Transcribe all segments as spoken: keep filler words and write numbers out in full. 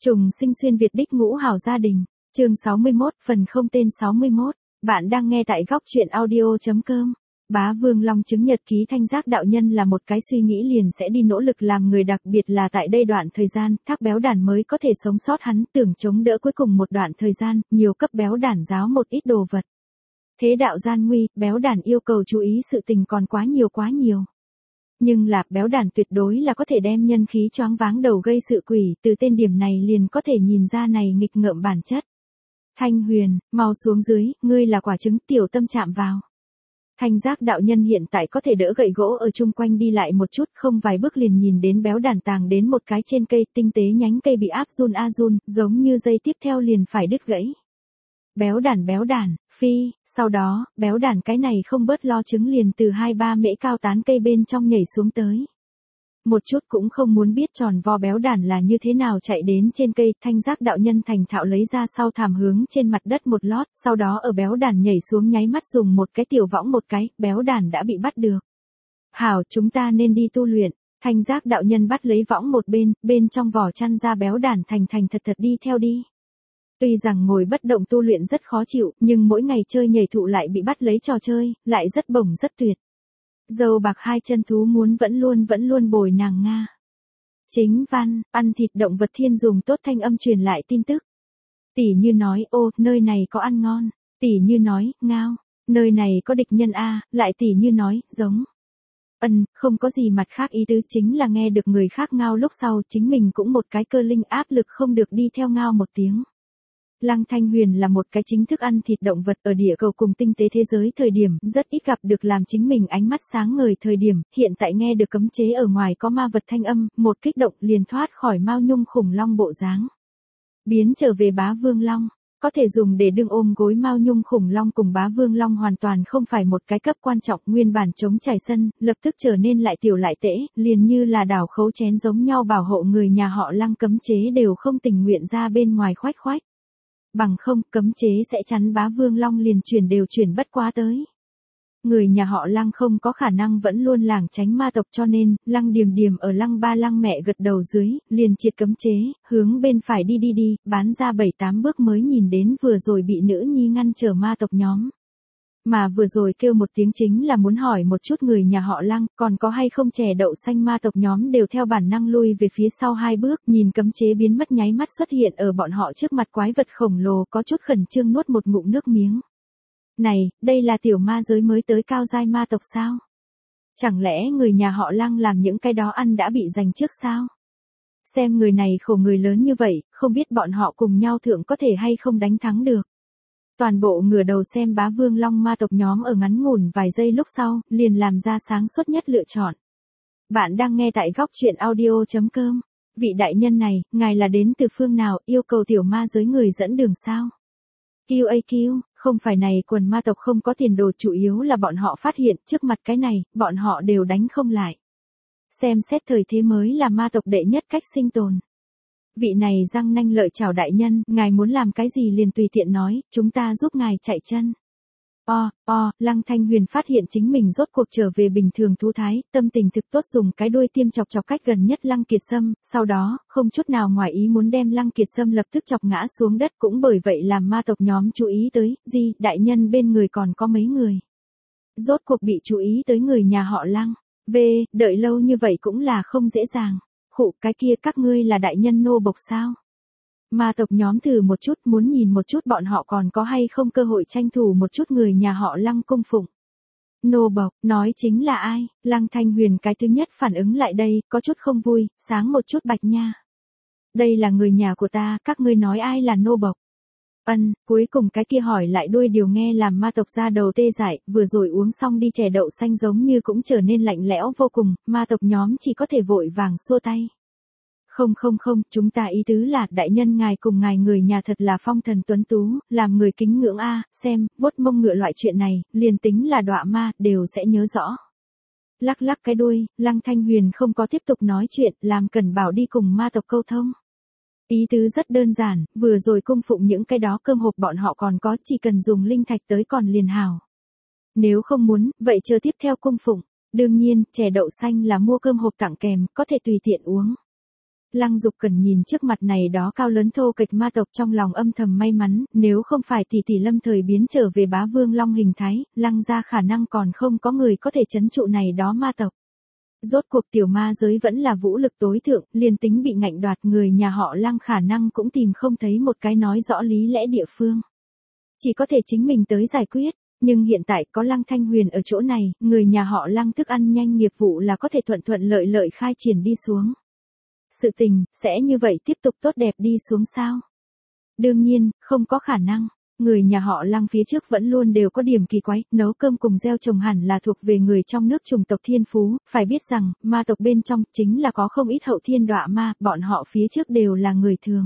Trùng sinh xuyên Việt đích ngũ hào gia đình. Chương sáu mươi mốt, phần không tên sáu mươi mốt. Bạn đang nghe tại góc truyện audio.com. Bá Vương Long chứng nhật ký Thanh Giác đạo nhân là một cái suy nghĩ liền sẽ đi nỗ lực làm người, đặc biệt là tại đây đoạn thời gian, Thác Béo Đản mới có thể sống sót, hắn tưởng chống đỡ cuối cùng một đoạn thời gian, nhiều cấp Béo Đản giáo một ít đồ vật. Thế đạo gian nguy, Béo Đản yêu cầu chú ý sự tình còn quá nhiều quá nhiều. Nhưng là, Béo Đản tuyệt đối là có thể đem nhân khí choáng váng đầu gây sự quỷ, từ tên điểm này liền có thể nhìn ra này nghịch ngợm bản chất. Thanh Huyền, mau xuống dưới, ngươi là quả trứng, tiểu tâm chạm vào. Thanh Giác đạo nhân hiện tại có thể đỡ gậy gỗ ở chung quanh đi lại một chút, không vài bước liền nhìn đến Béo Đản tàng đến một cái trên cây, tinh tế nhánh cây bị áp run a run, giống như dây tiếp theo liền phải đứt gãy. Béo Đản béo đản, phi, sau đó, Béo Đản cái này không bớt lo trứng liền từ hai ba mễ cao tán cây bên trong nhảy xuống tới. Một chút cũng không muốn biết tròn vo Béo Đản là như thế nào chạy đến trên cây, Thanh Giác đạo nhân thành thạo lấy ra sau thảm hướng trên mặt đất một lót, sau đó ở Béo Đản nhảy xuống nháy mắt dùng một cái tiểu võng một cái, Béo Đản đã bị bắt được. Hảo, chúng ta nên đi tu luyện. Thanh Giác đạo nhân bắt lấy võng một bên, bên trong vỏ chăn ra Béo Đản thành thành thật thật đi theo đi. Tuy rằng ngồi bất động tu luyện rất khó chịu, nhưng mỗi ngày chơi nhảy thụ lại bị bắt lấy trò chơi, lại rất bổng rất tuyệt. Dâu bạc hai chân thú muốn vẫn luôn vẫn luôn bồi nàng Nga. Chính văn, ăn thịt động vật thiên dùng tốt thanh âm truyền lại tin tức. Tỷ như nói, ô, nơi này có ăn ngon. Tỷ như nói, ngao, nơi này có địch nhân a, lại tỷ như nói, giống. Ân, không có gì mặt khác ý tứ, chính là nghe được người khác ngao lúc sau chính mình cũng một cái cơ linh áp lực không được đi theo ngao một tiếng. Lăng Thanh Huyền là một cái chính thức ăn thịt động vật ở địa cầu cùng tinh tế thế giới thời điểm, rất ít gặp được làm chính mình ánh mắt sáng ngời thời điểm, hiện tại nghe được cấm chế ở ngoài có ma vật thanh âm, một kích động liền thoát khỏi Mao Nhung khủng long bộ dáng. Biến trở về Bá Vương Long, có thể dùng để đương ôm gối Mao Nhung khủng long cùng Bá Vương Long hoàn toàn không phải một cái cấp quan trọng, nguyên bản chống trải sân, lập tức trở nên lại tiểu lại tễ, liền như là đảo khấu chén giống nhau bảo hộ người nhà họ Lăng cấm chế đều không tình nguyện ra bên ngoài khoách khoách. Bằng không, cấm chế sẽ chắn Bá Vương Long liền chuyển đều chuyển bất quá tới. Người nhà họ Lăng không có khả năng vẫn luôn lảng tránh ma tộc, cho nên, Lăng Điềm Điềm ở Lăng ba Lăng mẹ gật đầu dưới, liền triệt cấm chế, hướng bên phải đi đi đi, bán ra bảy tám bước mới nhìn đến vừa rồi bị nữ nhi ngăn trở ma tộc nhóm. Mà vừa rồi kêu một tiếng chính là muốn hỏi một chút người nhà họ Lăng, còn có hay không chè đậu xanh, ma tộc nhóm đều theo bản năng lui về phía sau hai bước, nhìn cấm chế biến mất nháy mắt xuất hiện ở bọn họ trước mặt quái vật khổng lồ, có chút khẩn trương nuốt một ngụm nước miếng. Này, đây là tiểu ma giới mới tới cao giai ma tộc sao? Chẳng lẽ người nhà họ Lăng làm những cái đó ăn đã bị giành trước sao? Xem người này khổ người lớn như vậy, không biết bọn họ cùng nhau thượng có thể hay không đánh thắng được. Toàn bộ ngửa đầu xem Bá Vương Long ma tộc nhóm ở ngắn ngủn vài giây lúc sau, liền làm ra sáng suốt nhất lựa chọn. Bạn đang nghe tại góc truyện audio.com. Vị đại nhân này, ngài là đến từ phương nào, yêu cầu tiểu ma giới người dẫn đường sao? Q A Q, không phải này quần ma tộc không có tiền đồ, chủ yếu là bọn họ phát hiện trước mặt cái này, bọn họ đều đánh không lại. Xem xét thời thế mới là ma tộc đệ nhất cách sinh tồn. Vị này răng nanh lợi chào đại nhân, ngài muốn làm cái gì liền tùy tiện nói, chúng ta giúp ngài chạy chân. O, o, Lăng Thanh Huyền phát hiện chính mình rốt cuộc trở về bình thường thú thái, tâm tình thực tốt, dùng cái đuôi tiêm chọc chọc cách gần nhất Lăng Kiệt Sâm, sau đó, không chút nào ngoài ý muốn đem Lăng Kiệt Sâm lập tức chọc ngã xuống đất, cũng bởi vậy làm ma tộc nhóm chú ý tới, gì, đại nhân bên người còn có mấy người. Rốt cuộc bị chú ý tới người nhà họ Lăng, v, đợi lâu như vậy cũng là không dễ dàng. Khụ, cái kia các ngươi là đại nhân nô bộc sao? Ma tộc nhóm thử một chút, muốn nhìn một chút bọn họ còn có hay không cơ hội tranh thủ một chút người nhà họ Lăng cung phụng. Nô bộc, nói chính là ai? Lăng Thanh Huyền cái thứ nhất phản ứng lại đây, có chút không vui, sáng một chút bạch nha. Đây là người nhà của ta, các ngươi nói ai là nô bộc? Ân, cuối cùng cái kia hỏi lại đuôi điều nghe làm ma tộc ra đầu tê dại, vừa rồi uống xong đi chè đậu xanh giống như cũng trở nên lạnh lẽo vô cùng, ma tộc nhóm chỉ có thể vội vàng xua tay. Không không không, chúng ta ý tứ là, đại nhân ngài cùng ngài người nhà thật là phong thần tuấn tú, làm người kính ngưỡng a, xem, vuốt mông ngựa loại chuyện này, liền tính là đọa ma, đều sẽ nhớ rõ. Lắc lắc cái đuôi, Lăng Thanh Huyền không có tiếp tục nói chuyện, làm Cẩn Bảo đi cùng ma tộc câu thông. Ý tứ rất đơn giản, vừa rồi cung phụng những cái đó cơm hộp bọn họ còn có, chỉ cần dùng linh thạch tới còn liền hảo. Nếu không muốn, vậy chờ tiếp theo cung phụng. Đương nhiên, chè đậu xanh là mua cơm hộp tặng kèm, có thể tùy tiện uống. Lăng Dục Cẩn nhìn trước mặt này đó cao lớn thô kệch ma tộc trong lòng âm thầm may mắn, nếu không phải tỷ tỷ lâm thời biến trở về Bá Vương Long hình thái, Lăng gia khả năng còn không có người có thể trấn trụ này đó ma tộc. Rốt cuộc tiểu ma giới vẫn là vũ lực tối thượng, liền tính bị ngạnh đoạt người nhà họ Lăng khả năng cũng tìm không thấy một cái nói rõ lý lẽ địa phương. Chỉ có thể chính mình tới giải quyết, nhưng hiện tại có Lăng Thanh Huyền ở chỗ này, người nhà họ Lăng thức ăn nhanh nghiệp vụ là có thể thuận thuận lợi lợi khai triển đi xuống. Sự tình, sẽ như vậy tiếp tục tốt đẹp đi xuống sao? Đương nhiên, không có khả năng. Người nhà họ Lăng phía trước vẫn luôn đều có điểm kỳ quái, nấu cơm cùng gieo trồng hẳn là thuộc về người trong nước chủng tộc thiên phú, phải biết rằng, ma tộc bên trong chính là có không ít hậu thiên đọa ma, bọn họ phía trước đều là người thường.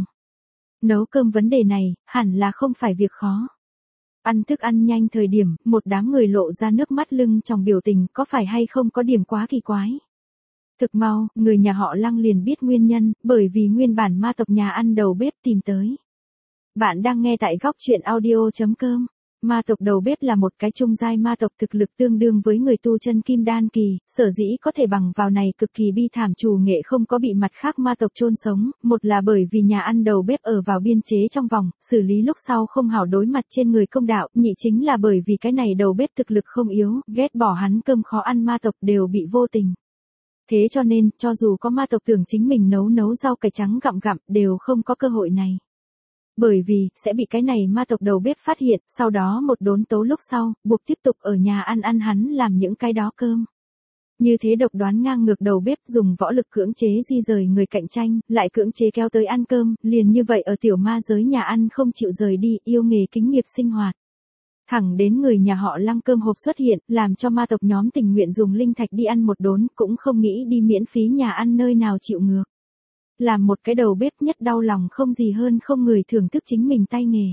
Nấu cơm vấn đề này, hẳn là không phải việc khó. Ăn thức ăn nhanh thời điểm, một đám người lộ ra nước mắt lưng trong biểu tình, có phải hay không có điểm quá kỳ quái. Thực mau, người nhà họ Lăng liền biết nguyên nhân, bởi vì nguyên bản ma tộc nhà ăn đầu bếp tìm tới. Bạn đang nghe tại góc truyện audio.com. Ma tộc đầu bếp là một cái trung giai ma tộc thực lực tương đương với người tu chân kim đan kỳ, sở dĩ có thể bằng vào này cực kỳ bi thảm trù nghệ không có bị mặt khác ma tộc chôn sống, một là bởi vì nhà ăn đầu bếp ở vào biên chế trong vòng, xử lý lúc sau không hảo đối mặt trên người công đạo, nhị chính là bởi vì cái này đầu bếp thực lực không yếu, ghét bỏ hắn cơm khó ăn ma tộc đều bị vô tình. Thế cho nên, cho dù có ma tộc tưởng chính mình nấu nấu rau cải trắng gặm gặm, đều không có cơ hội này. Bởi vì, sẽ bị cái này ma tộc đầu bếp phát hiện, sau đó một đốn tố lúc sau, buộc tiếp tục ở nhà ăn ăn hắn làm những cái đó cơm. Như thế độc đoán ngang ngược đầu bếp dùng võ lực cưỡng chế di rời người cạnh tranh, lại cưỡng chế kéo tới ăn cơm, liền như vậy ở tiểu ma giới nhà ăn không chịu rời đi, yêu nghề kính nghiệp sinh hoạt. Thẳng đến người nhà họ Lăng cơm hộp xuất hiện, làm cho ma tộc nhóm tình nguyện dùng linh thạch đi ăn một đốn, cũng không nghĩ đi miễn phí nhà ăn nơi nào chịu ngược. Làm một cái đầu bếp nhất đau lòng không gì hơn không người thưởng thức chính mình tay nghề.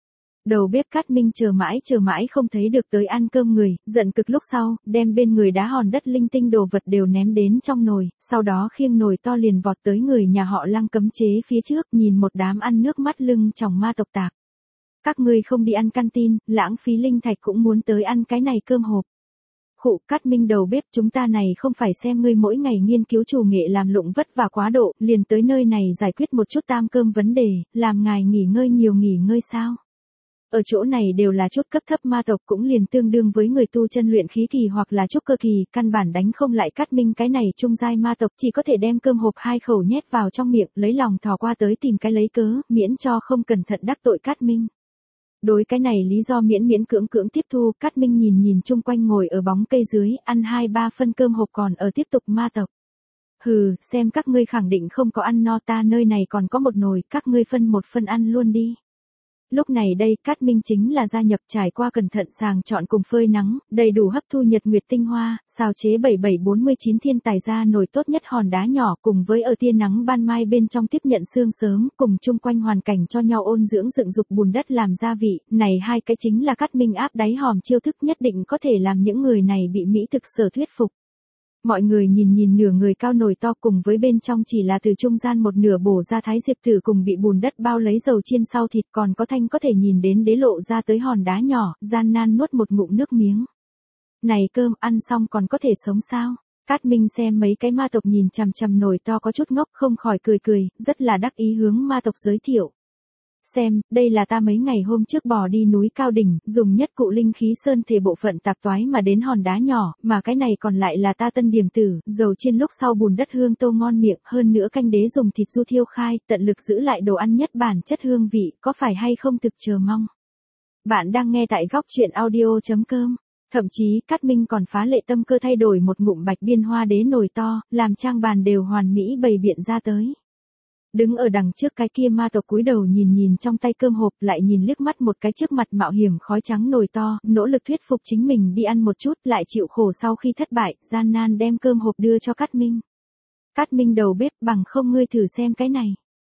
Đầu bếp Cát Minh chờ mãi chờ mãi không thấy được tới ăn cơm người, giận cực lúc sau, đem bên người đá hòn đất linh tinh đồ vật đều ném đến trong nồi, sau đó khiêng nồi to liền vọt tới người nhà họ Lăng cấm chế phía trước, nhìn một đám ăn nước mắt lưng tròng ma tộc tạc. Các ngươi không đi ăn canteen, lãng phí linh thạch cũng muốn tới ăn cái này cơm hộp. Khụ, Cát Minh đầu bếp, chúng ta này không phải xem ngươi mỗi ngày nghiên cứu chủ nghệ làm lụng vất vả quá độ, liền tới nơi này giải quyết một chút tam cơm vấn đề, làm ngài nghỉ ngơi nhiều nghỉ ngơi sao? Ở chỗ này đều là chút cấp thấp ma tộc cũng liền tương đương với người tu chân luyện khí kỳ hoặc là trúc cơ kỳ, căn bản đánh không lại Cát Minh cái này trung giai ma tộc, chỉ có thể đem cơm hộp hai khẩu nhét vào trong miệng, lấy lòng thò qua tới tìm cái lấy cớ, miễn cho không cẩn thận đắc tội Cát Minh. Đối cái này lý do miễn miễn cưỡng cưỡng tiếp thu, Cát Minh nhìn nhìn chung quanh ngồi ở bóng cây dưới, ăn hai ba phân cơm hộp còn ở tiếp tục ma tộc. Hừ, xem các ngươi khẳng định không có ăn no, ta nơi này còn có một nồi, các ngươi phân một phân ăn luôn đi. Lúc này đây, Cát Minh chính là gia nhập trải qua cẩn thận sàng chọn cùng phơi nắng, đầy đủ hấp thu nhật nguyệt tinh hoa, xào chế bảy bảy bốn mươi chín thiên tài ra nồi tốt nhất hòn đá nhỏ cùng với ở tia nắng ban mai bên trong tiếp nhận sương sớm, cùng chung quanh hoàn cảnh cho nhau ôn dưỡng dựng dục bùn đất làm gia vị, này hai cái chính là Cát Minh áp đáy hòm chiêu thức nhất định có thể làm những người này bị mỹ thực sở thuyết phục. Mọi người nhìn nhìn nửa người cao nồi to cùng với bên trong chỉ là từ trung gian một nửa bổ ra thái diệp tử cùng bị bùn đất bao lấy dầu chiên sau thịt còn có thanh có thể nhìn đến đế lộ ra tới hòn đá nhỏ, gian nan nuốt một ngụm nước miếng. Này cơm ăn xong còn có thể sống sao? Cát Minh xem mấy cái ma tộc nhìn chằm chằm nồi to có chút ngốc không khỏi cười cười, rất là đắc ý hướng ma tộc giới thiệu. Xem, đây là ta mấy ngày hôm trước bò đi núi cao đỉnh, dùng nhất cụ linh khí sơn thể bộ phận tạp toái mà đến hòn đá nhỏ, mà cái này còn lại là ta tân điểm tử, dầu chiên lúc sau bùn đất hương tô ngon miệng, hơn nữa canh đế dùng thịt du thiêu khai, tận lực giữ lại đồ ăn nhất bản chất hương vị, có phải hay không thực chờ mong. Bạn đang nghe tại góc truyện audio.com. Thậm chí, Cát Minh còn phá lệ tâm cơ thay đổi một ngụm bạch biên hoa đế nồi to, làm trang bàn đều hoàn mỹ bày biện ra tới. Đứng ở đằng trước cái kia ma tộc cúi đầu nhìn nhìn trong tay cơm hộp lại nhìn liếc mắt một cái trước mặt mạo hiểm khói trắng nồi to, nỗ lực thuyết phục chính mình đi ăn một chút lại chịu khổ sau khi thất bại, gian nan đem cơm hộp đưa cho Cát Minh. Cát Minh đầu bếp bằng không ngươi thử xem cái này.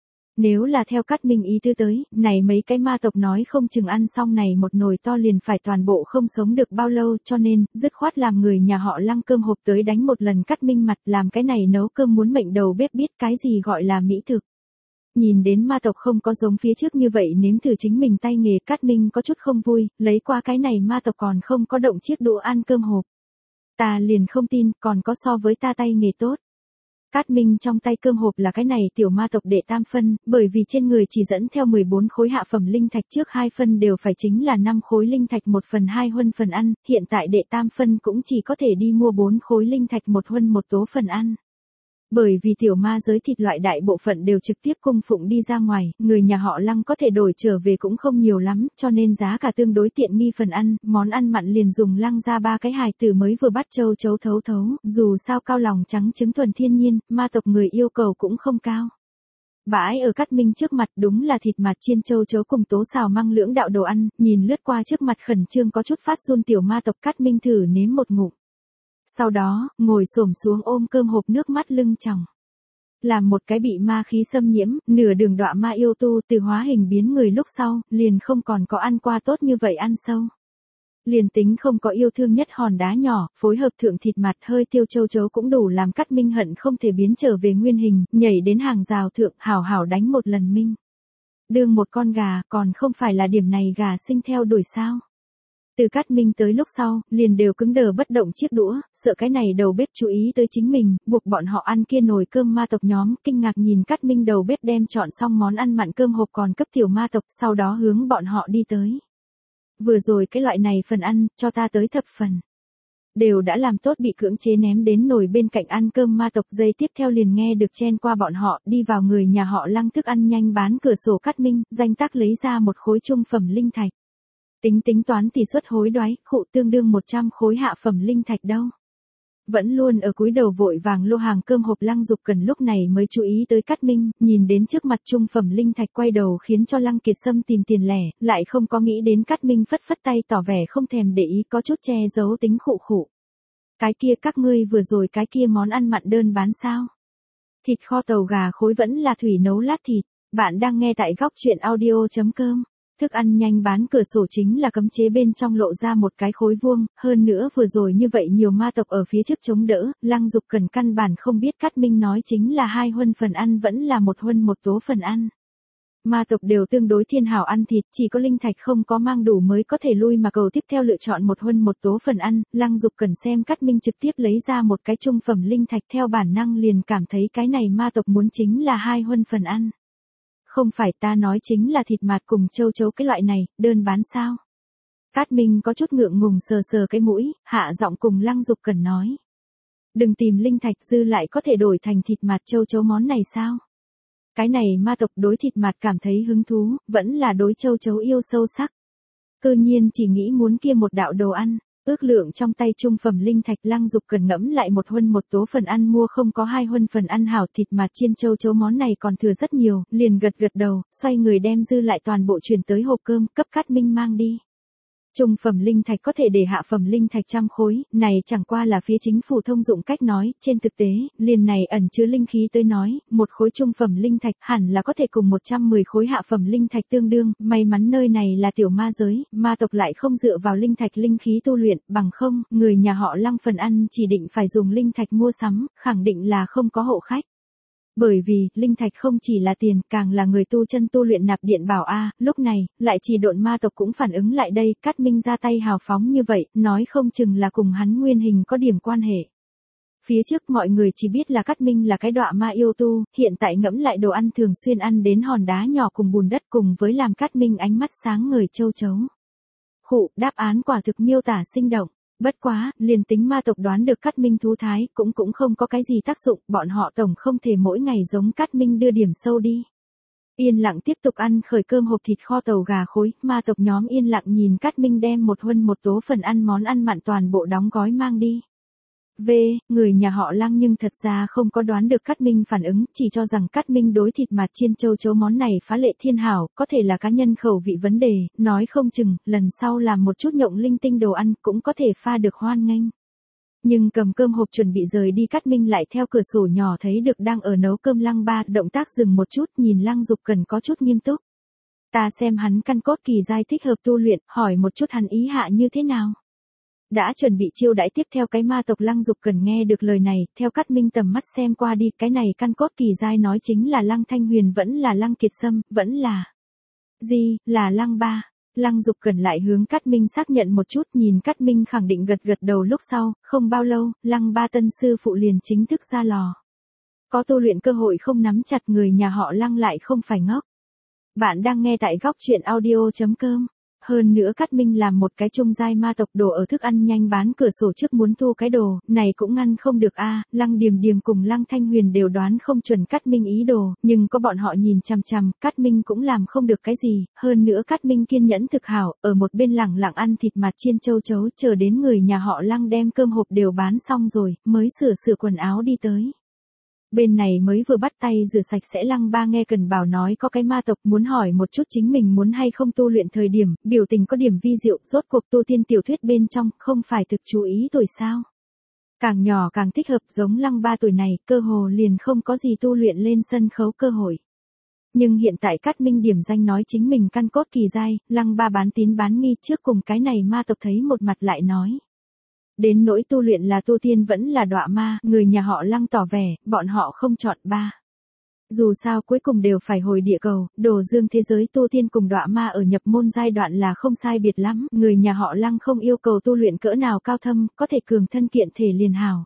Nếu là theo Cát Minh ý tư tới, này mấy cái ma tộc nói không chừng ăn xong này một nồi to liền phải toàn bộ không sống được bao lâu cho nên, dứt khoát làm người nhà họ Lăng cơm hộp tới đánh một lần Cát Minh mặt làm cái này nấu cơm muốn mệnh đầu bếp biết cái gì gọi là mỹ thực. Nhìn đến ma tộc không có giống phía trước như vậy nếm thử chính mình tay nghề Cát Minh có chút không vui, lấy qua cái này ma tộc còn không có động chiếc đũa ăn cơm hộp. Ta liền không tin còn có so với ta tay nghề tốt. Cát Minh trong tay cơm hộp là cái này tiểu ma tộc đệ tam phân, bởi vì trên người chỉ dẫn theo mười bốn khối hạ phẩm linh thạch, trước hai phân đều phải chính là năm khối linh thạch một phần hai huân phần ăn, hiện tại đệ tam phân cũng chỉ có thể đi mua bốn khối linh thạch một huân một tố phần ăn. Bởi vì tiểu ma giới thịt loại đại bộ phận đều trực tiếp cung phụng đi ra ngoài, người nhà họ Lăng có thể đổi trở về cũng không nhiều lắm, cho nên giá cả tương đối tiện nghi phần ăn, món ăn mặn liền dùng Lăng ra ba cái hài tử mới vừa bắt châu chấu thấu thấu, dù sao cao lòng trắng trứng thuần thiên nhiên, ma tộc người yêu cầu cũng không cao. Bãi ở Cát Minh trước mặt đúng là thịt mặt chiên châu chấu cùng tố xào măng lưỡng đạo đồ ăn, nhìn lướt qua trước mặt khẩn trương có chút phát run tiểu ma tộc, Cát Minh thử nếm một ngụm. Sau đó, ngồi xổm xuống ôm cơm hộp nước mắt lưng tròng. Làm một cái bị ma khí xâm nhiễm, nửa đường đọa ma yêu tu từ hóa hình biến người lúc sau, liền không còn có ăn qua tốt như vậy ăn sâu. Liền tính không có yêu thương nhất hòn đá nhỏ, phối hợp thượng thịt mặt hơi tiêu châu chấu cũng đủ làm Cát Minh hận không thể biến trở về nguyên hình, nhảy đến hàng rào thượng hảo hảo đánh một lần minh. Đương một con gà, còn không phải là điểm này gà sinh theo đuổi sao. Từ Cát Minh tới lúc sau, liền đều cứng đờ bất động chiếc đũa, sợ cái này đầu bếp chú ý tới chính mình, buộc bọn họ ăn kia nồi cơm ma tộc nhóm, kinh ngạc nhìn Cát Minh đầu bếp đem chọn xong món ăn mặn cơm hộp còn cấp tiểu ma tộc, sau đó hướng bọn họ đi tới. Vừa rồi cái loại này phần ăn, cho ta tới thập phần. Đều đã làm tốt bị cưỡng chế ném đến nồi bên cạnh ăn cơm ma tộc, giây tiếp theo liền nghe được chen qua bọn họ, đi vào người nhà họ Lăng thức ăn nhanh bán cửa sổ Cát Minh, danh tác lấy ra một khối trung phẩm linh thạch. Tính tính toán tỷ suất hối đoái, khụ tương đương một trăm khối hạ phẩm linh thạch đâu. Vẫn luôn ở cúi đầu vội vàng lô hàng cơm hộp Lăng Dục Cần lúc này mới chú ý tới Cát Minh, nhìn đến trước mặt trung phẩm linh thạch quay đầu khiến cho Lăng Kiệt Sâm tìm tiền lẻ, lại không có nghĩ đến Cát Minh phất phất tay tỏ vẻ không thèm để ý, có chút che giấu tính khụ khụ. Cái kia các ngươi vừa rồi cái kia món ăn mặn đơn bán sao? Thịt kho tàu gà khối vẫn là thủy nấu lát thịt, bạn đang nghe tại góc truyện audio chấm com. Thức ăn nhanh bán cửa sổ chính là cấm chế bên trong lộ ra một cái khối vuông, hơn nữa vừa rồi như vậy nhiều ma tộc ở phía trước chống đỡ, Lăng Dục Cần căn bản không biết Cát Minh nói chính là hai huân phần ăn vẫn là một huân một tố phần ăn. Ma tộc đều tương đối thiên hảo ăn thịt, chỉ có linh thạch không có mang đủ mới có thể lui mà cầu tiếp theo lựa chọn một huân một tố phần ăn, Lăng Dục Cần xem Cát Minh trực tiếp lấy ra một cái trung phẩm linh thạch theo bản năng liền cảm thấy cái này ma tộc muốn chính là hai huân phần ăn. Không phải ta nói chính là thịt mạt cùng châu chấu cái loại này, đơn bán sao. Cát Minh có chút ngượng ngùng sờ sờ cái mũi, hạ giọng cùng Lăng Dục Cần nói. Đừng tìm linh thạch dư lại có thể đổi thành thịt mạt châu chấu món này sao. Cái này ma tộc đối thịt mạt cảm thấy hứng thú, vẫn là đối châu chấu yêu sâu sắc. Cơ nhiên chỉ nghĩ muốn kia một đạo đồ ăn. Ước lượng trong tay trung phẩm linh thạch, Lăng Dục Cần ngẫm lại một huân một tố phần ăn mua không có hai huân phần ăn hảo thịt mà chiên châu chấu món này còn thừa rất nhiều, liền gật gật đầu, xoay người đem dư lại toàn bộ chuyển tới hộp cơm, cấp Cát Minh mang đi. Trung phẩm linh thạch có thể để hạ phẩm linh thạch trăm khối, này chẳng qua là phía chính phủ thông dụng cách nói, trên thực tế, liền này ẩn chứa linh khí tới nói, một khối trung phẩm linh thạch hẳn là có thể cùng một trăm mười khối hạ phẩm linh thạch tương đương, may mắn nơi này là tiểu ma giới, ma tộc lại không dựa vào linh thạch linh khí tu luyện, bằng không, người nhà họ Lăng phần ăn chỉ định phải dùng linh thạch mua sắm, khẳng định là không có hộ khách. Bởi vì, linh thạch không chỉ là tiền, càng là người tu chân tu luyện nạp điện bảo a, lúc này, lại chỉ độn ma tộc cũng phản ứng lại đây, Cát Minh ra tay hào phóng như vậy, nói không chừng là cùng hắn nguyên hình có điểm quan hệ. Phía trước mọi người chỉ biết là Cát Minh là cái đọa ma yêu tu, hiện tại ngẫm lại đồ ăn thường xuyên ăn đến hòn đá nhỏ cùng bùn đất cùng với làm Cát Minh ánh mắt sáng ngời châu chấu. Khụ, đáp án quả thực miêu tả sinh động. Bất quá, liền tính ma tộc đoán được Cát Minh thú thái, cũng cũng không có cái gì tác dụng, bọn họ tổng không thể mỗi ngày giống Cát Minh đưa điểm sâu đi. Yên lặng tiếp tục ăn khởi cơm hộp thịt kho tàu gà khối, ma tộc nhóm yên lặng nhìn Cát Minh đem một huân một tố phần ăn món ăn mặn toàn bộ đóng gói mang đi. V, người nhà họ Lăng nhưng thật ra không có đoán được Cát Minh phản ứng, chỉ cho rằng Cát Minh đối thịt mạt chiên châu chấu món này phá lệ thiên hảo, có thể là cá nhân khẩu vị vấn đề, nói không chừng, lần sau làm một chút nhộng linh tinh đồ ăn, cũng có thể pha được hoan nghênh. Nhưng cầm cơm hộp chuẩn bị rời đi, Cát Minh lại theo cửa sổ nhỏ thấy được đang ở nấu cơm Lăng Ba, động tác dừng một chút, nhìn Lăng Dục Cần có chút nghiêm túc. Ta xem hắn căn cốt kỳ giai thích hợp tu luyện, hỏi một chút hắn ý hạ như thế nào. Đã chuẩn bị chiêu đãi tiếp theo cái ma tộc Lăng Dục Cần nghe được lời này, theo Cát Minh tầm mắt xem qua đi, cái này căn cốt kỳ giai nói chính là Lăng Thanh Huyền vẫn là Lăng Kiệt Sâm, vẫn là gì, là Lăng Ba. Lăng Dục Cần lại hướng Cát Minh xác nhận một chút, nhìn Cát Minh khẳng định gật gật đầu lúc sau, không bao lâu, Lăng Ba tân sư phụ liền chính thức ra lò. Có tu luyện cơ hội không nắm chặt người nhà họ Lăng lại không phải ngốc. Bạn đang nghe tại góc truyện audio.com. Hơn nữa Cát Minh làm một cái trung giai ma tộc đồ ở thức ăn nhanh bán cửa sổ trước muốn thu cái đồ, này cũng ngăn không được a. Lăng Điềm Điềm cùng Lăng Thanh Huyền đều đoán không chuẩn Cát Minh ý đồ, nhưng có bọn họ nhìn chằm chằm, Cát Minh cũng làm không được cái gì, hơn nữa Cát Minh kiên nhẫn thực hảo, ở một bên lẳng lặng ăn thịt mặt chiên châu chấu, chờ đến người nhà họ Lăng đem cơm hộp đều bán xong rồi, mới sửa sửa quần áo đi tới. Bên này mới vừa bắt tay rửa sạch sẽ Lăng Ba nghe Cần Bảo nói có cái ma tộc muốn hỏi một chút chính mình muốn hay không tu luyện thời điểm, biểu tình có điểm vi diệu, rốt cuộc tu tiên tiểu thuyết bên trong, không phải thực chú ý tuổi sao. Càng nhỏ càng thích hợp, giống Lăng Ba tuổi này, cơ hồ liền không có gì tu luyện lên sân khấu cơ hội. Nhưng hiện tại Cát Minh điểm danh nói chính mình căn cốt kỳ giai, Lăng Ba bán tín bán nghi trước cùng cái này ma tộc thấy một mặt lại nói. Đến nỗi tu luyện là tu tiên vẫn là đọa ma, người nhà họ Lăng tỏ vẻ, bọn họ không chọn ba. Dù sao cuối cùng đều phải hồi địa cầu, đồ dương thế giới tu tiên cùng đọa ma ở nhập môn giai đoạn là không sai biệt lắm, người nhà họ Lăng không yêu cầu tu luyện cỡ nào cao thâm, có thể cường thân kiện thể liền hảo.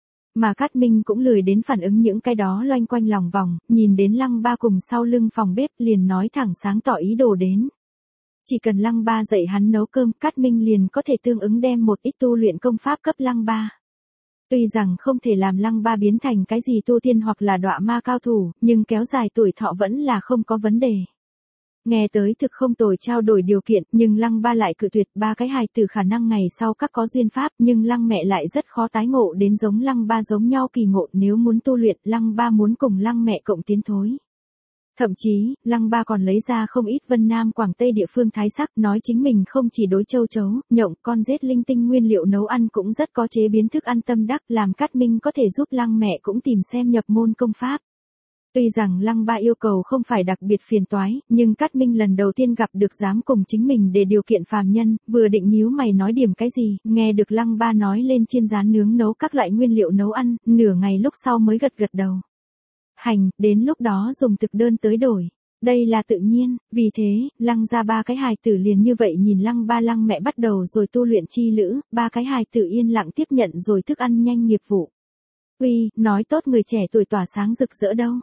Mà Cát Minh cũng lười đến phản ứng những cái đó loanh quanh lòng vòng, nhìn đến Lăng Ba cùng sau lưng phòng bếp liền nói thẳng sáng tỏ ý đồ đến. Chỉ cần Lăng Ba dạy hắn nấu cơm, Cát Minh liền có thể tương ứng đem một ít tu luyện công pháp cấp Lăng Ba. Tuy rằng không thể làm Lăng Ba biến thành cái gì tu tiên hoặc là đọa ma cao thủ, nhưng kéo dài tuổi thọ vẫn là không có vấn đề. Nghe tới thực không tồi trao đổi điều kiện, nhưng Lăng Ba lại cự tuyệt ba cái hài tử khả năng ngày sau các có duyên pháp, nhưng Lăng mẹ lại rất khó tái ngộ đến giống Lăng Ba giống nhau kỳ ngộ, nếu muốn tu luyện, Lăng Ba muốn cùng Lăng mẹ cộng tiến thối. Thậm chí, Lăng Ba còn lấy ra không ít Vân Nam Quảng Tây địa phương thái sắc, nói chính mình không chỉ đối châu chấu, nhộng, con rết linh tinh nguyên liệu nấu ăn cũng rất có chế biến thức ăn tâm đắc, làm Cát Minh có thể giúp Lăng mẹ cũng tìm xem nhập môn công pháp. Tuy rằng Lăng Ba yêu cầu không phải đặc biệt phiền toái, nhưng Cát Minh lần đầu tiên gặp được dám cùng chính mình để điều kiện phàm nhân, vừa định nhíu mày nói điểm cái gì, nghe được Lăng Ba nói lên chiên rán nướng nấu các loại nguyên liệu nấu ăn, nửa ngày lúc sau mới gật gật đầu. Hành, đến lúc đó dùng thực đơn tới đổi. Đây là tự nhiên, vì thế, Lăng ra ba cái hài tử liền như vậy nhìn Lăng Ba Lăng mẹ bắt đầu rồi tu luyện chi lữ, ba cái hài tử yên lặng tiếp nhận rồi thức ăn nhanh nghiệp vụ. Uy, nói tốt người trẻ tuổi tỏa sáng rực rỡ đâu.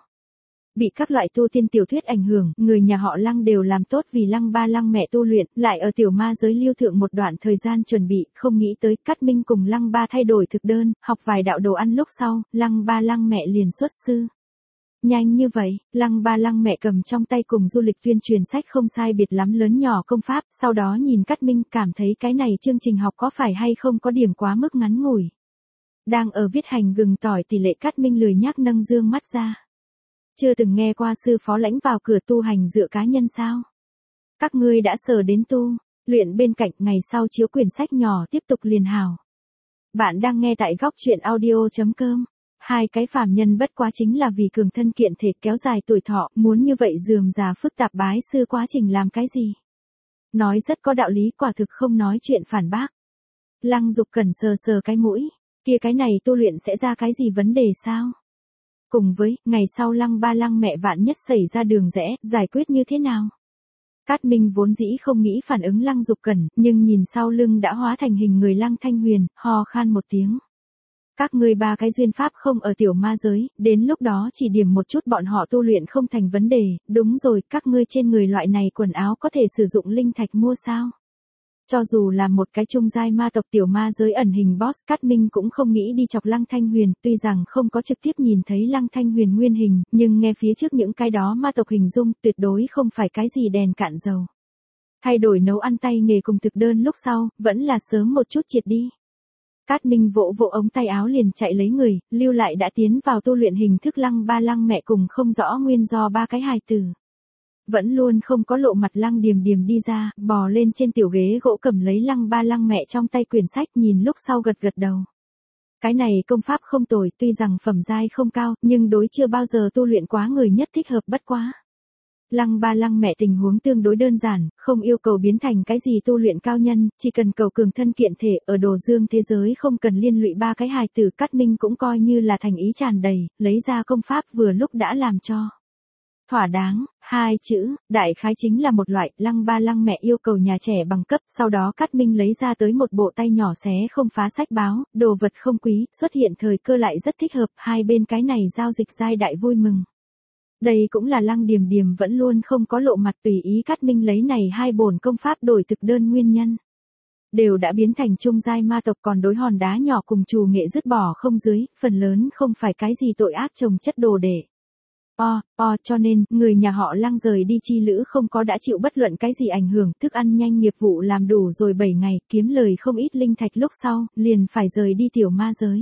Bị các loại tu tiên tiểu thuyết ảnh hưởng, người nhà họ Lăng đều làm tốt vì Lăng Ba Lăng mẹ tu luyện, lại ở tiểu ma giới lưu thượng một đoạn thời gian chuẩn bị, không nghĩ tới Cát Minh cùng Lăng Ba thay đổi thực đơn, học vài đạo đồ ăn lúc sau, Lăng Ba Lăng mẹ liền xuất sư. Nhanh như vậy, Lăng Ba Lăng mẹ cầm trong tay cùng du lịch tuyên truyền sách không sai biệt lắm lớn nhỏ công pháp, sau đó nhìn Cát Minh cảm thấy cái này chương trình học có phải hay không có điểm quá mức ngắn ngủi. Đang ở viết hành gừng tỏi tỷ lệ Cát Minh lười nhác nâng dương mắt ra. Chưa từng nghe qua sư phó lãnh vào cửa tu hành dựa cá nhân sao? Các ngươi đã sờ đến tu, luyện bên cạnh ngày sau chiếu quyển sách nhỏ tiếp tục liền hào. Bạn đang nghe tại góc truyện audio.com. Hai cái phàm nhân bất quá chính là vì cường thân kiện thể kéo dài tuổi thọ, muốn như vậy rườm rà phức tạp bái sư quá trình làm cái gì? Nói rất có đạo lý, quả thực không nói chuyện phản bác. Lăng Dục Cẩn sờ sờ cái mũi, kia cái này tu luyện sẽ ra cái gì vấn đề sao? Cùng với, ngày sau Lăng Ba Lăng mẹ vạn nhất xảy ra đường rẽ, giải quyết như thế nào? Cát Minh vốn dĩ không nghĩ phản ứng Lăng Dục Cẩn, nhưng nhìn sau lưng đã hóa thành hình người Lăng Thanh Huyền, ho khan một tiếng. Các ngươi ba cái duyên pháp không ở tiểu ma giới, đến lúc đó chỉ điểm một chút bọn họ tu luyện không thành vấn đề, đúng rồi, các ngươi trên người loại này quần áo có thể sử dụng linh thạch mua sao? Cho dù là một cái trung giai ma tộc tiểu ma giới ẩn hình boss, Cát Minh cũng không nghĩ đi chọc Lăng Thanh Huyền, tuy rằng không có trực tiếp nhìn thấy Lăng Thanh Huyền nguyên hình, nhưng nghe phía trước những cái đó ma tộc hình dung, tuyệt đối không phải cái gì đèn cạn dầu. Thay đổi nấu ăn tay nghề cùng thực đơn lúc sau, vẫn là sớm một chút triệt đi. Cát Minh vỗ vỗ ống tay áo liền chạy lấy người, lưu lại đã tiến vào tu luyện hình thức Lăng Ba Lăng mẹ cùng không rõ nguyên do ba cái hài tử. Vẫn luôn không có lộ mặt Lăng Điềm Điềm đi ra, bò lên trên tiểu ghế gỗ cầm lấy Lăng Ba Lăng mẹ trong tay quyển sách nhìn lúc sau gật gật đầu. Cái này công pháp không tồi, tuy rằng phẩm giai không cao, nhưng đối chưa bao giờ tu luyện quá người nhất thích hợp bất quá. Lăng Ba Lăng mẹ tình huống tương đối đơn giản, không yêu cầu biến thành cái gì tu luyện cao nhân, chỉ cần cầu cường thân kiện thể, ở đồ dương thế giới không cần liên lụy ba cái hài tử. Cát Minh cũng coi như là thành ý tràn đầy, lấy ra công pháp vừa lúc đã làm cho. Thỏa đáng, hai chữ, đại khái chính là một loại, Lăng ba lăng mẹ yêu cầu nhà trẻ bằng cấp, sau đó Cát Minh lấy ra tới một bộ tay nhỏ xé không phá sách báo, đồ vật không quý, xuất hiện thời cơ lại rất thích hợp, hai bên cái này giao dịch giai đại vui mừng. Đây cũng là Lăng Điềm Điềm vẫn luôn không có lộ mặt tùy ý Cát Minh lấy này hai bổn công pháp đổi thực đơn nguyên nhân. Đều đã biến thành trung giai ma tộc còn đối hòn đá nhỏ cùng trù nghệ dứt bỏ không dưới, phần lớn không phải cái gì tội ác trồng chất đồ để. O, o cho nên, người nhà họ Lăng rời đi chi lữ không có đã chịu bất luận cái gì ảnh hưởng, thức ăn nhanh nghiệp vụ làm đủ rồi bảy ngày, kiếm lời không ít linh thạch lúc sau, liền phải rời đi tiểu ma giới.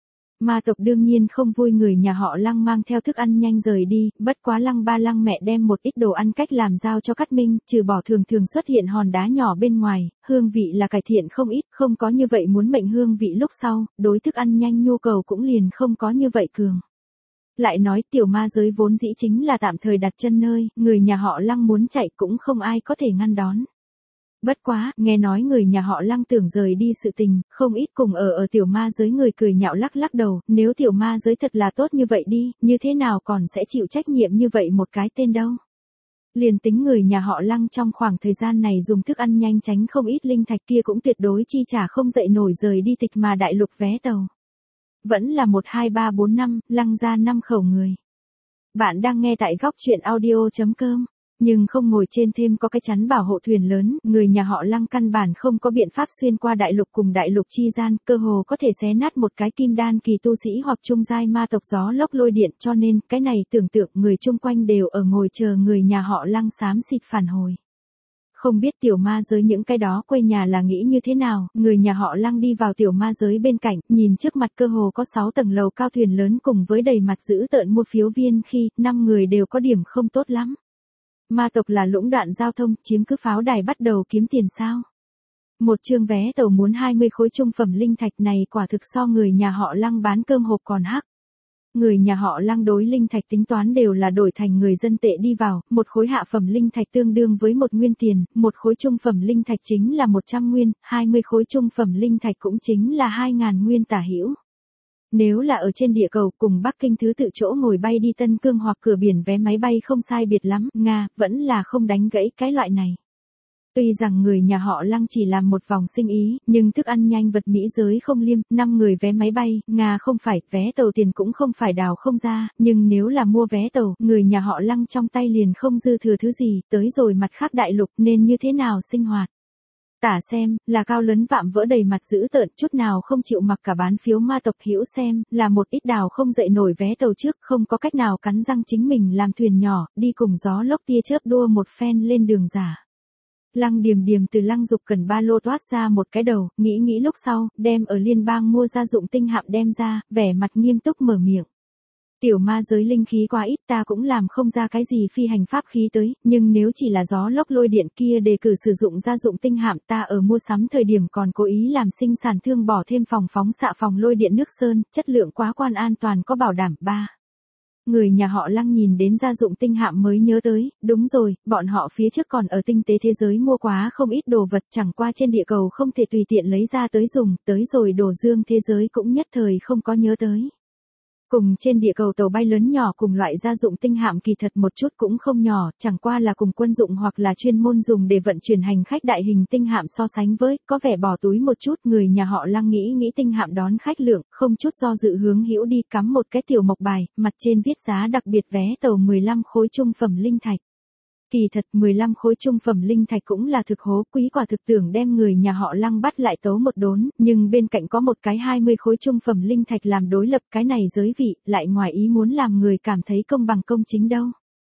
Ma tộc đương nhiên không vui người nhà họ Lăng mang theo thức ăn nhanh rời đi, bất quá Lăng ba lăng mẹ đem một ít đồ ăn cách làm giao cho Cát Minh, trừ bỏ thường thường xuất hiện hòn đá nhỏ bên ngoài, hương vị là cải thiện không ít, không có như vậy muốn mệnh hương vị lúc sau, đối thức ăn nhanh nhu cầu cũng liền không có như vậy cường. Lại nói tiểu ma giới vốn dĩ chính là tạm thời đặt chân nơi, người nhà họ Lăng muốn chạy cũng không ai có thể ngăn đón. Bất quá, nghe nói người nhà họ Lăng tưởng rời đi sự tình, không ít cùng ở ở tiểu ma giới người cười nhạo lắc lắc đầu, nếu tiểu ma giới thật là tốt như vậy đi, như thế nào còn sẽ chịu trách nhiệm như vậy một cái tên đâu. Liền tính người nhà họ Lăng trong khoảng thời gian này dùng thức ăn nhanh tránh không ít linh thạch kia cũng tuyệt đối chi trả không dậy nổi rời đi tịch mà đại lục vé tàu. Vẫn là một hai ba bốn năm, Lăng ra năm khẩu người. Bạn đang nghe tại góc truyện audio chấm com. Nhưng không ngồi trên thêm có cái chắn bảo hộ thuyền lớn, người nhà họ Lăng căn bản không có biện pháp xuyên qua đại lục cùng đại lục chi gian, cơ hồ có thể xé nát một cái kim đan kỳ tu sĩ hoặc trung giai ma tộc gió lốc lôi điện, cho nên cái này tưởng tượng người chung quanh đều ở ngồi chờ người nhà họ Lăng xám xịt phản hồi. Không biết tiểu ma giới những cái đó quê nhà là nghĩ như thế nào, người nhà họ Lăng đi vào tiểu ma giới bên cạnh, nhìn trước mặt cơ hồ có sáu tầng lầu cao thuyền lớn cùng với đầy mặt dữ tợn mua phiếu viên khi, năm người đều có điểm không tốt lắm. Ma tộc là lũng đoạn giao thông, chiếm cứ pháo đài bắt đầu kiếm tiền sao? Một chương vé tàu muốn hai mươi khối trung phẩm linh thạch này quả thực so người nhà họ Lăng bán cơm hộp còn hắc. Người nhà họ Lăng đối linh thạch tính toán đều là đổi thành người dân tệ đi vào, một khối hạ phẩm linh thạch tương đương với một nguyên tiền, một khối trung phẩm linh thạch chính là một trăm nguyên, hai mươi khối trung phẩm linh thạch cũng chính là hai ngàn nguyên tả hữu. Nếu là ở trên địa cầu cùng Bắc Kinh thứ tự chỗ ngồi bay đi Tân Cương hoặc cửa biển vé máy bay không sai biệt lắm, Nga vẫn là không đánh gãy cái loại này. Tuy rằng người nhà họ Lăng chỉ làm một vòng sinh ý, nhưng thức ăn nhanh vật Mỹ giới không liêm, năm người vé máy bay, Nga không phải, vé tàu tiền cũng không phải đào không ra, nhưng nếu là mua vé tàu, người nhà họ Lăng trong tay liền không dư thừa thứ gì, tới rồi mặt khác đại lục nên như thế nào sinh hoạt. Tả xem, là cao lớn vạm vỡ đầy mặt dữ tợn, chút nào không chịu mặc cả bán phiếu ma tộc hữu xem, là một ít đào không dậy nổi vé tàu trước, không có cách nào cắn răng chính mình làm thuyền nhỏ, đi cùng gió lốc tia chớp đua một phen lên đường giả. Lăng Điềm Điềm từ Lăng Dục Cần ba lô toát ra một cái đầu, nghĩ nghĩ lúc sau, đem ở liên bang mua gia dụng tinh hạm đem ra, vẻ mặt nghiêm túc mở miệng. Tiểu ma giới linh khí quá ít ta cũng làm không ra cái gì phi hành pháp khí tới, nhưng nếu chỉ là gió lốc lôi điện kia đề cử sử dụng gia dụng tinh hạm ta ở mua sắm thời điểm còn cố ý làm sinh sản thương bỏ thêm phòng phóng xạ phòng lôi điện nước sơn, chất lượng quá quan an toàn có bảo đảm. Ba. Người nhà họ Lăng nhìn đến gia dụng tinh hạm mới nhớ tới, đúng rồi, bọn họ phía trước còn ở tinh tế thế giới mua quá không ít đồ vật chẳng qua trên địa cầu không thể tùy tiện lấy ra tới dùng, tới rồi đồ dương thế giới cũng nhất thời không có nhớ tới. Cùng trên địa cầu tàu bay lớn nhỏ cùng loại gia dụng tinh hạm kỳ thật một chút cũng không nhỏ, chẳng qua là cùng quân dụng hoặc là chuyên môn dùng để vận chuyển hành khách đại hình tinh hạm so sánh với, có vẻ bỏ túi một chút. Người nhà họ Lăng nghĩ nghĩ tinh hạm đón khách lượng, không chút do dự hướng hữu đi cắm một cái tiểu mộc bài, mặt trên viết giá đặc biệt vé tàu mười lăm khối trung phẩm linh thạch. Kỳ thật mười lăm khối trung phẩm linh thạch cũng là thực hố, quý quả thực tưởng đem người nhà họ Lăng bắt lại tấu một đốn, nhưng bên cạnh có một cái hai mươi khối trung phẩm linh thạch làm đối lập, cái này giới vị, lại ngoài ý muốn làm người cảm thấy công bằng công chính đâu.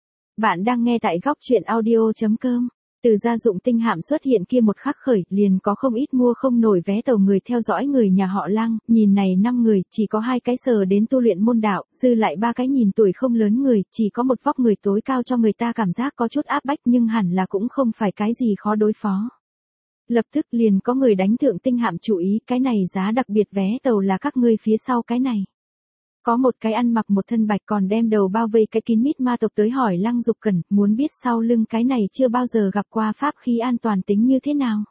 Bạn đang nghe tại góc truyện audio chấm com. Từ gia dụng tinh hạm xuất hiện kia một khắc khởi, liền có không ít mua không nổi vé tàu người theo dõi người nhà họ Lăng, nhìn này năm người, chỉ có hai cái sờ đến tu luyện môn đạo, dư lại ba cái nhìn tuổi không lớn người, chỉ có một vóc người tối cao cho người ta cảm giác có chút áp bách nhưng hẳn là cũng không phải cái gì khó đối phó. Lập tức liền có người đánh thượng tinh hạm chú ý, cái này giá đặc biệt vé tàu là các ngươi phía sau cái này. Có một cái ăn mặc một thân bạch còn đem đầu bao vây cái kín mít ma tộc tới hỏi Lăng Dục Cẩn, muốn biết sau lưng cái này chưa bao giờ gặp qua pháp khí an toàn tính như thế nào.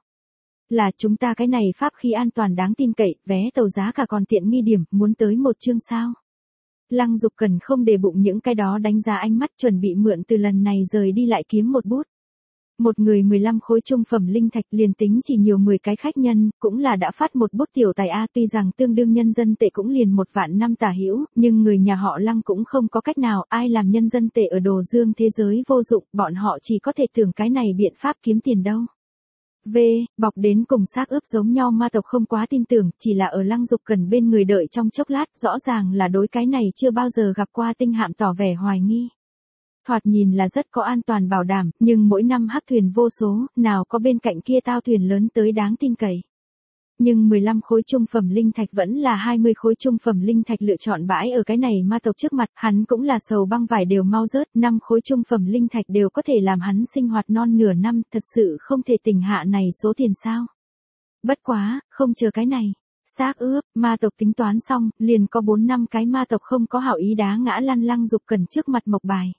Là chúng ta cái này pháp khí an toàn đáng tin cậy, vé tàu giá cả còn tiện nghi điểm, muốn tới một chương sao. Lăng Dục Cẩn không để bụng những cái đó đánh giá ánh mắt, chuẩn bị mượn từ lần này rời đi lại kiếm một bút. Một người mười lăm khối trung phẩm linh thạch, liền tính chỉ nhiều mười cái khách nhân, cũng là đã phát một bút tiểu tài a, tuy rằng tương đương nhân dân tệ cũng liền một vạn năm tả hữu, nhưng người nhà họ Lăng cũng không có cách nào, ai làm nhân dân tệ ở đồ dương thế giới vô dụng, bọn họ chỉ có thể tưởng cái này biện pháp kiếm tiền đâu. V, bọc đến cùng xác ướp giống nhau ma tộc không quá tin tưởng, chỉ là ở Lăng Dục Cẩn bên người đợi trong chốc lát, rõ ràng là đối cái này chưa bao giờ gặp qua tinh hạm tỏ vẻ hoài nghi. Thoạt nhìn là rất có an toàn bảo đảm, nhưng mỗi năm hắc thuyền vô số, nào có bên cạnh kia tao thuyền lớn tới đáng tin cậy. Nhưng mười lăm khối trung phẩm linh thạch vẫn là hai mươi khối trung phẩm linh thạch lựa chọn bãi ở cái này ma tộc trước mặt, hắn cũng là sầu băng vải đều mau rớt, năm khối trung phẩm linh thạch đều có thể làm hắn sinh hoạt non nửa năm, thật sự không thể tỉnh hạ này số tiền sao. Bất quá, không chờ cái này. Xác ướp, ma tộc tính toán xong, liền có bốn năm cái ma tộc không có hảo ý đá ngã lăn Lăng Dục Cẩn trước mặt mộc bài.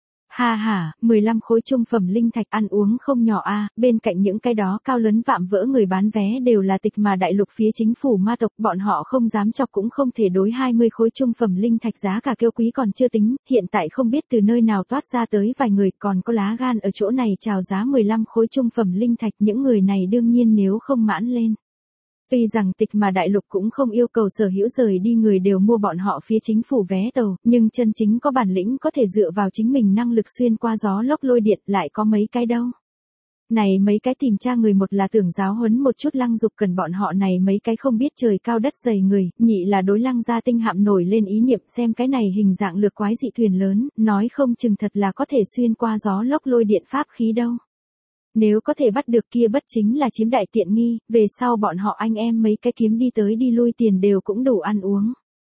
Ha ha, mười lăm khối trung phẩm linh thạch ăn uống không nhỏ a, bên cạnh những cái đó cao lớn vạm vỡ người bán vé đều là tịch mà đại lục phía chính phủ ma tộc, bọn họ không dám chọc cũng không thể đối hai mươi khối trung phẩm linh thạch giá cả kêu quý còn chưa tính, hiện tại không biết từ nơi nào toát ra tới vài người còn có lá gan ở chỗ này chào giá mười lăm khối trung phẩm linh thạch, những người này đương nhiên nếu không mãn lên. Tuy rằng tịch mà đại lục cũng không yêu cầu sở hữu rời đi người đều mua bọn họ phía chính phủ vé tàu, nhưng chân chính có bản lĩnh có thể dựa vào chính mình năng lực xuyên qua gió lốc lôi điện lại có mấy cái đâu. Này mấy cái tìm tra người, một là tưởng giáo huấn một chút Lăng Dục Cẩn bọn họ này mấy cái không biết trời cao đất dày người, nhị là đối Lăng gia tinh hạm nổi lên ý niệm xem cái này hình dạng lược quái dị thuyền lớn, nói không chừng thật là có thể xuyên qua gió lốc lôi điện pháp khí đâu. Nếu có thể bắt được kia bất chính là chiếm đại tiện nghi, về sau bọn họ anh em mấy cái kiếm đi tới đi lui tiền đều cũng đủ ăn uống.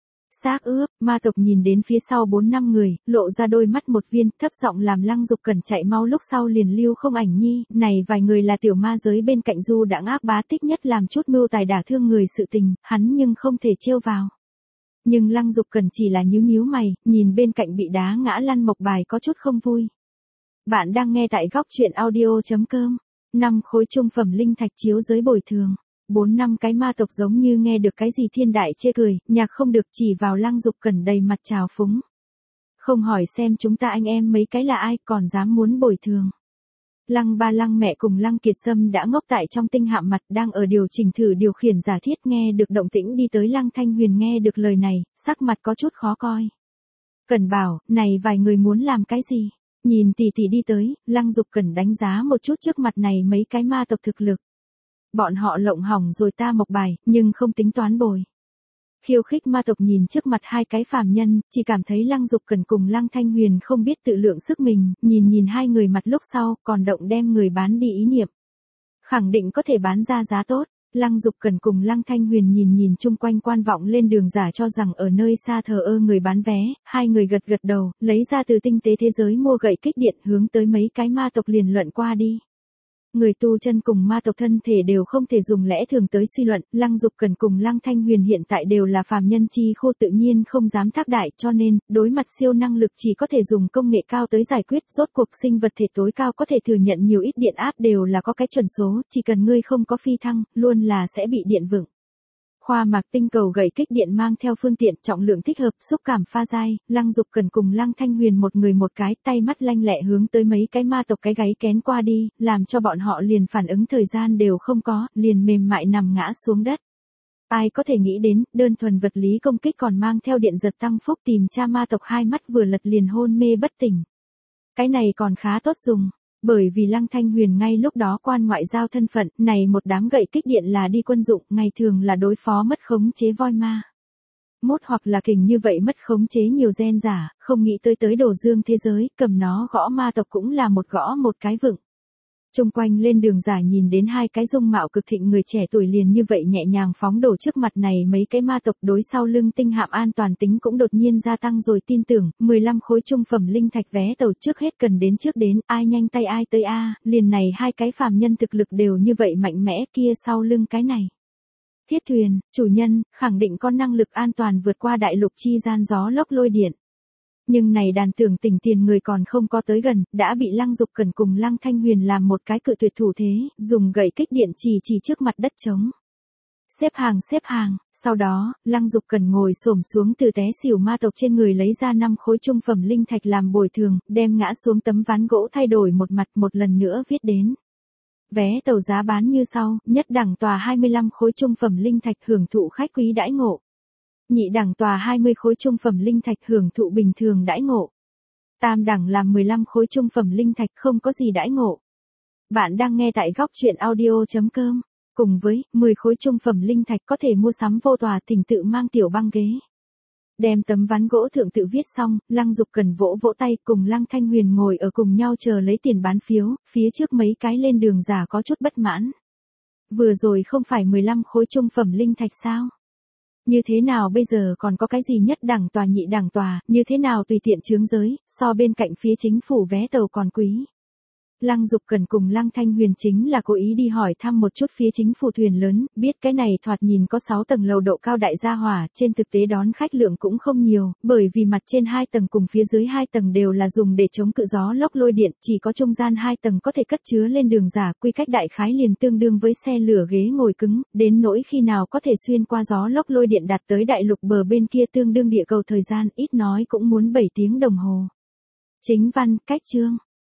Xác ướp, ma tộc nhìn đến phía sau bốn năm người, lộ ra đôi mắt một viên, thấp giọng làm Lăng Dục Cẩn chạy mau, lúc sau liền lưu không ảnh nhi, này vài người là tiểu ma giới bên cạnh du đãng ác bá tích nhất làm chút mưu tài đả thương người sự tình, hắn nhưng không thể trêu vào. Nhưng Lăng Dục Cẩn chỉ là nhíu nhíu mày, nhìn bên cạnh bị đá ngã lăn mộc bài có chút không vui. Bạn đang nghe tại góc truyện audio chấm com. Năm khối trung phẩm linh thạch chiếu giới bồi thường. Bốn năm cái ma tộc giống như nghe được cái gì thiên đại chê cười, nhạc không được chỉ vào Lăng Dục Cẩn đầy mặt trào phúng. Không hỏi xem chúng ta anh em mấy cái là ai còn dám muốn bồi thường. Lăng ba Lăng mẹ cùng Lăng Kiệt Sâm đã ngốc tại trong tinh hạm mặt đang ở điều chỉnh thử điều khiển giả thiết, nghe được động tĩnh đi tới Lăng Thanh Huyền nghe được lời này, sắc mặt có chút khó coi. Cẩn bảo, này vài người muốn làm cái gì? Nhìn tỷ tỷ đi tới, Lăng Dục Cẩn đánh giá một chút trước mặt này mấy cái ma tộc thực lực. Bọn họ lộng hỏng rồi ta mộc bài, nhưng không tính toán bồi. Khiêu khích ma tộc nhìn trước mặt hai cái phàm nhân, chỉ cảm thấy Lăng Dục Cẩn cùng Lăng Thanh Huyền không biết tự lượng sức mình, nhìn nhìn hai người mặt lúc sau, còn động đem người bán đi ý niệm. Khẳng định có thể bán ra giá tốt. Lăng Dục Cẩn cùng Lăng Thanh Huyền nhìn nhìn chung quanh quan vọng lên đường giả cho rằng ở nơi xa thờ ơ người bán vé, hai người gật gật đầu, lấy ra từ tinh tế thế giới mua gậy kích điện hướng tới mấy cái ma tộc liền luận qua đi. Người tu chân cùng ma tộc thân thể đều không thể dùng lẽ thường tới suy luận, Lăng Dục Cẩn cùng Lăng Thanh Huyền hiện tại đều là phàm nhân chi khô tự nhiên không dám thác đại, cho nên, đối mặt siêu năng lực chỉ có thể dùng công nghệ cao tới giải quyết, rốt cuộc sinh vật thể tối cao có thể thừa nhận nhiều ít điện áp đều là có cái chuẩn số, chỉ cần ngươi không có phi thăng, luôn là sẽ bị điện vựng. Khoa mạc tinh cầu gậy kích điện mang theo phương tiện trọng lượng thích hợp, xúc cảm pha dai, Lăng Dục Cẩn cùng Lăng Thanh Huyền một người một cái, tay mắt lanh lẹ hướng tới mấy cái ma tộc cái gáy kén qua đi, làm cho bọn họ liền phản ứng thời gian đều không có, liền mềm mại nằm ngã xuống đất. Ai có thể nghĩ đến, đơn thuần vật lý công kích còn mang theo điện giật tăng phúc, tìm cha ma tộc hai mắt vừa lật liền hôn mê bất tỉnh. Cái này còn khá tốt dùng. Bởi vì Lăng Thanh Huyền ngay lúc đó quan ngoại giao thân phận, này một đám gậy kích điện là đi quân dụng, ngày thường là đối phó mất khống chế voi ma. Mốt hoặc là kình như vậy mất khống chế nhiều gen giả, không nghĩ tới tới đồ dương thế giới, cầm nó gõ ma tộc cũng là một gõ một cái vựng. Trung quanh lên đường giả nhìn đến hai cái dung mạo cực thịnh người trẻ tuổi liền như vậy nhẹ nhàng phóng đổ trước mặt này mấy cái ma tộc, đối sau lưng tinh hạm an toàn tính cũng đột nhiên gia tăng rồi, tin tưởng, mười lăm khối trung phẩm linh thạch vé tàu trước hết cần đến trước đến, ai nhanh tay ai tới a, liền này hai cái phàm nhân thực lực đều như vậy mạnh mẽ, kia sau lưng cái này. Thiết thuyền, chủ nhân, khẳng định có năng lực an toàn vượt qua đại lục chi gian gió lốc lôi điện. Nhưng này đàn tưởng tỉnh tiền người còn không có tới gần, đã bị Lăng Dục Cẩn cùng Lăng Thanh Huyền làm một cái cự tuyệt thủ thế, dùng gậy kích điện chỉ chỉ trước mặt đất trống. Xếp hàng xếp hàng, sau đó, Lăng Dục Cẩn ngồi xổm xuống từ té xỉu ma tộc trên người lấy ra năm khối trung phẩm linh thạch làm bồi thường, đem ngã xuống tấm ván gỗ thay đổi một mặt một lần nữa viết đến. Vé tàu giá bán như sau, nhất đẳng tòa hai mươi lăm khối trung phẩm linh thạch hưởng thụ khách quý đãi ngộ. Nhị đẳng tòa hai mươi khối trung phẩm linh thạch hưởng thụ bình thường đãi ngộ. Tam đẳng làm mười lăm khối trung phẩm linh thạch không có gì đãi ngộ. Bạn đang nghe tại góc truyện audio.com. Cùng với mười khối trung phẩm linh thạch có thể mua sắm vô tòa thỉnh tự mang tiểu băng ghế. Đem tấm ván gỗ thượng tự viết xong, Lăng Dục Cẩn vỗ vỗ tay cùng Lăng Thanh Huyền ngồi ở cùng nhau chờ lấy tiền bán phiếu, phía trước mấy cái lên đường giả có chút bất mãn. Vừa rồi không phải mười lăm khối trung phẩm linh thạch sao? Như thế nào bây giờ còn có cái gì nhất đẳng tòa nhị đẳng tòa, như thế nào tùy tiện chướng giới, so bên cạnh phía chính phủ vé tàu còn quý. Lăng Dục Cẩn cùng Lăng Thanh Huyền chính là cố ý đi hỏi thăm một chút phía chính phủ thuyền lớn, biết cái này thoạt nhìn có sáu tầng lầu độ cao đại gia hỏa, trên thực tế đón khách lượng cũng không nhiều, bởi vì mặt trên hai tầng cùng phía dưới hai tầng đều là dùng để chống cự gió lốc lôi điện, chỉ có trung gian hai tầng có thể cất chứa lên đường giả, quy cách đại khái liền tương đương với xe lửa ghế ngồi cứng, đến nỗi khi nào có thể xuyên qua gió lốc lôi điện đạt tới đại lục bờ bên kia tương đương địa cầu thời gian, ít nói cũng muốn bảy tiếng đồng hồ. Chính văn, cách chương.